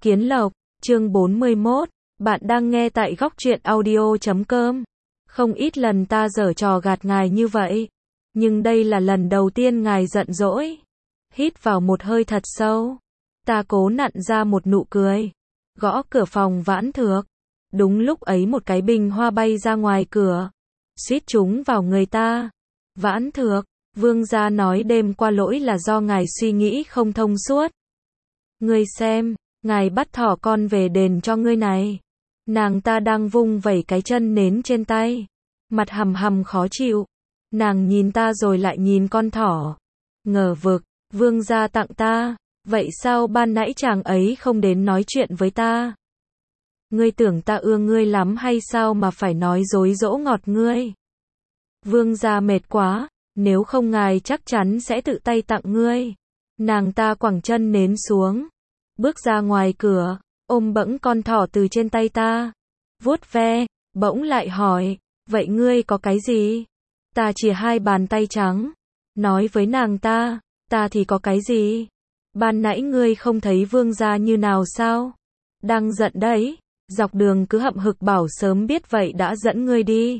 Kiến Lộc, chương 41, bạn đang nghe tại góc truyện audio.com. Không ít lần ta giở trò gạt ngài như vậy, nhưng đây là lần đầu tiên ngài giận dỗi. Hít vào một hơi thật sâu, ta cố nặn ra một nụ cười, gõ cửa phòng Vãn Thược. Đúng lúc ấy một cái bình hoa bay ra ngoài cửa, suýt trúng vào người ta. Vãn Thược, vương gia nói đêm qua lỗi là do ngài suy nghĩ không thông suốt. Ngươi xem, ngài bắt thỏ con về đền cho ngươi này. Nàng ta đang vung vẩy cái chân nến trên tay, mặt hầm hầm khó chịu. Nàng nhìn ta rồi lại nhìn con thỏ. Ngờ vực, vương gia tặng ta, vậy sao ban nãy chàng ấy không đến nói chuyện với ta? Ngươi tưởng ta ưa ngươi lắm hay sao mà phải nói dối dỗ ngọt ngươi? Vương gia mệt quá, nếu không ngài chắc chắn sẽ tự tay tặng ngươi. Nàng ta quẳng chân nến xuống, bước ra ngoài cửa, ôm bẫng con thỏ từ trên tay ta, vuốt ve, bỗng lại hỏi, vậy ngươi có cái gì? Ta chìa hai bàn tay trắng, nói với nàng ta thì có cái gì? Ban nãy ngươi không thấy vương gia như nào sao? Đang giận đấy, dọc đường cứ hậm hực bảo sớm biết vậy đã dẫn ngươi đi.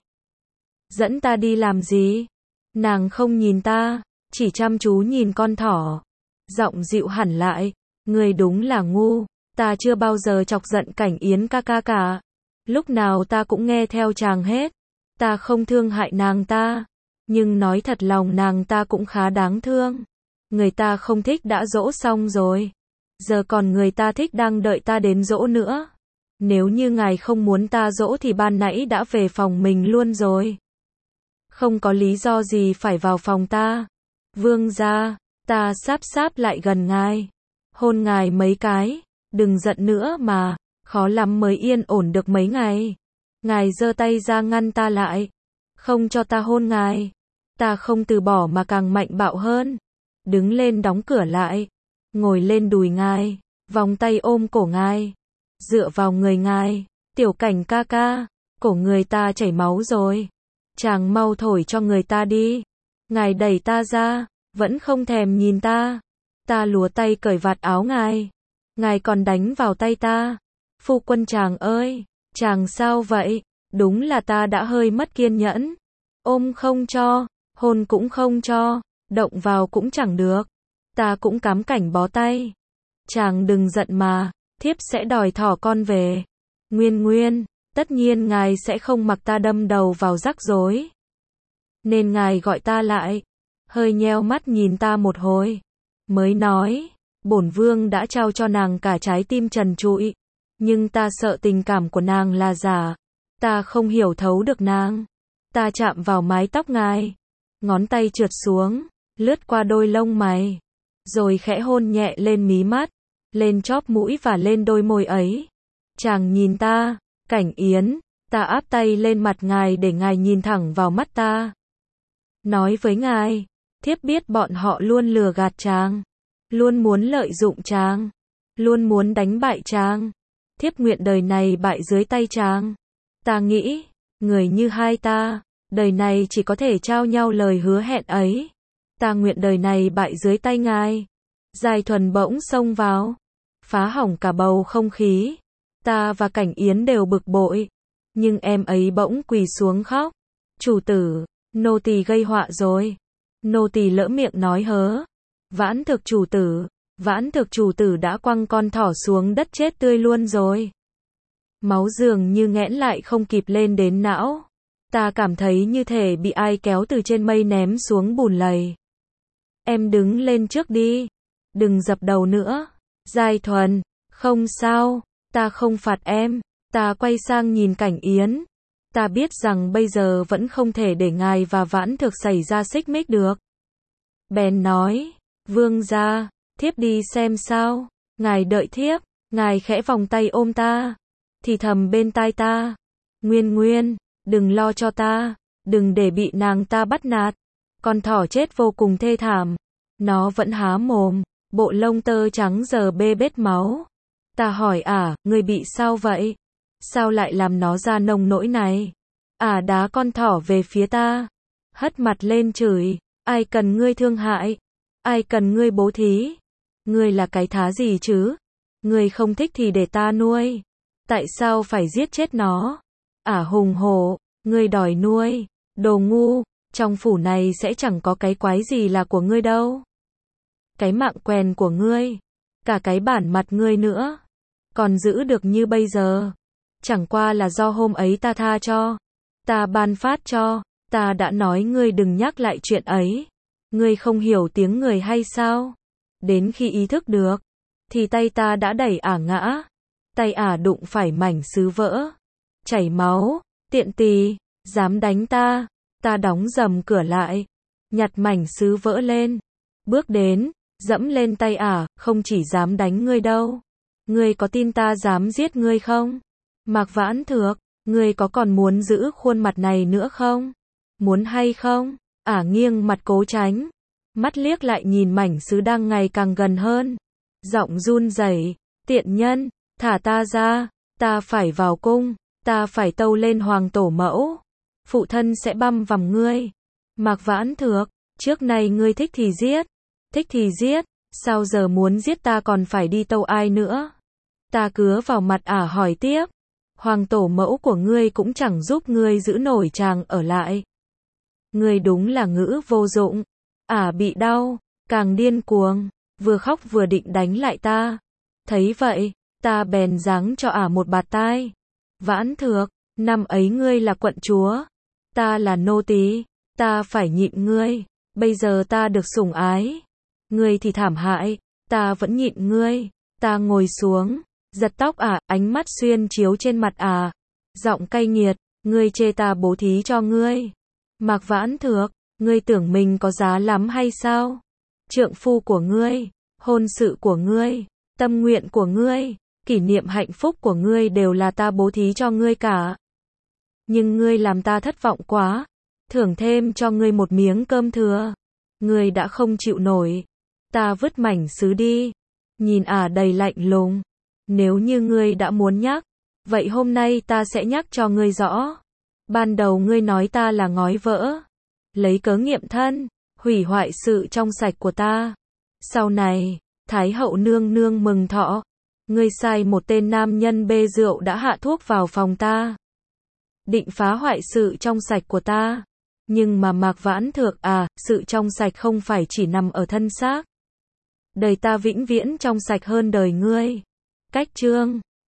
Dẫn ta đi làm gì? Nàng không nhìn ta, chỉ chăm chú nhìn con thỏ, giọng dịu hẳn lại, ngươi đúng là ngu, ta chưa bao giờ chọc giận Cảnh Yến ca ca cả. Lúc nào ta cũng nghe theo chàng hết. Ta không thương hại nàng ta, nhưng nói thật lòng nàng ta cũng khá đáng thương. Người ta không thích đã dỗ xong rồi, giờ còn người ta thích đang đợi ta đến dỗ nữa. Nếu như ngài không muốn ta dỗ thì ban nãy đã về phòng mình luôn rồi. Không có lý do gì phải vào phòng ta. Vương gia, ta sáp lại gần ngài, hôn ngài mấy cái, đừng giận nữa mà, khó lắm mới yên ổn được mấy ngày. Ngài giơ tay ra ngăn ta lại, không cho ta hôn ngài. Ta không từ bỏ mà càng mạnh bạo hơn, đứng lên đóng cửa lại, ngồi lên đùi ngài, vòng tay ôm cổ ngài, dựa vào người ngài. Tiểu Cảnh ca ca, cổ người ta chảy máu rồi, chàng mau thổi cho người ta đi. Ngài đẩy ta ra, vẫn không thèm nhìn ta. Ta lúa tay cởi vạt áo ngài, ngài còn đánh vào tay ta. Phu quân chàng ơi, chàng sao vậy? Đúng là ta đã hơi mất kiên nhẫn. Ôm không cho, hôn cũng không cho, động vào cũng chẳng được. Ta cũng cám cảnh bó tay. Chàng đừng giận mà, thiếp sẽ đòi thỏ con về. Nguyên, tất nhiên ngài sẽ không mặc ta đâm đầu vào rắc rối. Nên ngài gọi ta lại, hơi nheo mắt nhìn ta một hồi, mới nói, bổn vương đã trao cho nàng cả trái tim trần trụi, nhưng ta sợ tình cảm của nàng là giả, ta không hiểu thấu được nàng. Ta chạm vào mái tóc ngài, ngón tay trượt xuống, lướt qua đôi lông mày, rồi khẽ hôn nhẹ lên mí mắt, lên chóp mũi và lên đôi môi ấy. Chàng nhìn ta, Cảnh Yến, ta áp tay lên mặt ngài để ngài nhìn thẳng vào mắt ta. Nói với ngài, thiếp biết bọn họ luôn lừa gạt chàng, luôn muốn lợi dụng chàng, luôn muốn đánh bại chàng. Thiếp nguyện đời này bại dưới tay chàng. Ta nghĩ, người như hai ta, đời này chỉ có thể trao nhau lời hứa hẹn ấy. Ta nguyện đời này bại dưới tay ngài. Giai Thuần bỗng xông vào, phá hỏng cả bầu không khí. Ta và Cảnh Yến đều bực bội, nhưng em ấy bỗng quỳ xuống khóc. Chủ tử, nô tỳ gây họa rồi. Nô tỳ lỡ miệng nói hớ. Vãn Thực chủ tử đã quăng con thỏ xuống đất chết tươi luôn rồi. Máu dường như nghẽn lại không kịp lên đến não. Ta cảm thấy như thể bị ai kéo từ trên mây ném xuống bùn lầy. Em đứng lên trước đi, đừng dập đầu nữa. Giai Thuần, không sao, ta không phạt em. Ta quay sang nhìn Cảnh Yến. Ta biết rằng bây giờ vẫn không thể để ngài và Vãn Thực xảy ra xích mích được. Bèn nói, vương gia, thiếp đi xem sao. Ngài đợi thiếp. Ngài khẽ vòng tay ôm ta, thì thầm bên tai ta, Nguyên, đừng lo cho ta, đừng để bị nàng ta bắt nạt. Con thỏ chết vô cùng thê thảm, nó vẫn há mồm, bộ lông tơ trắng giờ bê bết máu. Ta hỏi ngươi bị sao vậy? Sao lại làm nó ra nông nỗi này? Đá con thỏ về phía ta, hất mặt lên chửi, ai cần ngươi thương hại? Ai cần ngươi bố thí? Ngươi là cái thá gì chứ? Ngươi không thích thì để ta nuôi. Tại sao phải giết chết nó? Hùng hổ, ngươi đòi nuôi. Đồ ngu, trong phủ này sẽ chẳng có cái quái gì là của ngươi đâu. Cái mạng quèn của ngươi, cả cái bản mặt ngươi nữa, còn giữ được như bây giờ. Chẳng qua là do hôm ấy ta tha cho, ta ban phát cho, ta đã nói ngươi đừng nhắc lại chuyện ấy. Ngươi không hiểu tiếng người hay sao? Đến khi ý thức được, thì tay ta đã đẩy ngã. Tay đụng phải mảnh sứ vỡ, chảy máu, tiện tỳ, dám đánh ta. Ta đóng dầm cửa lại, nhặt mảnh sứ vỡ lên, bước đến, dẫm lên tay không chỉ dám đánh ngươi đâu. Ngươi có tin ta dám giết ngươi không? Mạc Vãn Thược, ngươi có còn muốn giữ khuôn mặt này nữa không? Muốn hay không? Nghiêng mặt cố tránh, mắt liếc lại nhìn mảnh sứ đang ngày càng gần hơn. Giọng run rẩy, tiện nhân, thả ta ra, ta phải vào cung, ta phải tâu lên hoàng tổ mẫu. Phụ thân sẽ băm vằm ngươi. Mạc Vãn Thược, trước này ngươi thích thì giết, sao giờ muốn giết ta còn phải đi tâu ai nữa? Ta cứa vào mặt hỏi tiếp. Hoàng tổ mẫu của ngươi cũng chẳng giúp ngươi giữ nổi chàng ở lại. Ngươi đúng là ngữ vô dụng. Bị đau, càng điên cuồng, vừa khóc vừa định đánh lại ta. Thấy vậy, ta bèn giáng cho một bạt tai. Vãn Thược, năm ấy ngươi là quận chúa, ta là nô tỳ, ta phải nhịn ngươi. Bây giờ ta được sủng ái, ngươi thì thảm hại, ta vẫn nhịn ngươi. Ta ngồi xuống, giật tóc ánh mắt xuyên chiếu trên mặt giọng cay nghiệt, ngươi chê ta bố thí cho ngươi. Mạc Vãn Thược, ngươi tưởng mình có giá lắm hay sao? Trượng phu của ngươi, hôn sự của ngươi, tâm nguyện của ngươi, kỷ niệm hạnh phúc của ngươi đều là ta bố thí cho ngươi cả. Nhưng ngươi làm ta thất vọng quá, thưởng thêm cho ngươi một miếng cơm thừa. Ngươi đã không chịu nổi. Ta vứt mảnh sứ đi. Nhìn đầy lạnh lùng. Nếu như ngươi đã muốn nhắc, vậy hôm nay ta sẽ nhắc cho ngươi rõ. Ban đầu ngươi nói ta là ngói vỡ, lấy cớ nghiệm thân, hủy hoại sự trong sạch của ta. Sau này, Thái hậu nương nương mừng thọ, ngươi sai một tên nam nhân bê rượu đã hạ thuốc vào phòng ta, định phá hoại sự trong sạch của ta. Nhưng mà Mạc Vãn Thược sự trong sạch không phải chỉ nằm ở thân xác. Đời ta vĩnh viễn trong sạch hơn đời ngươi. Cách chương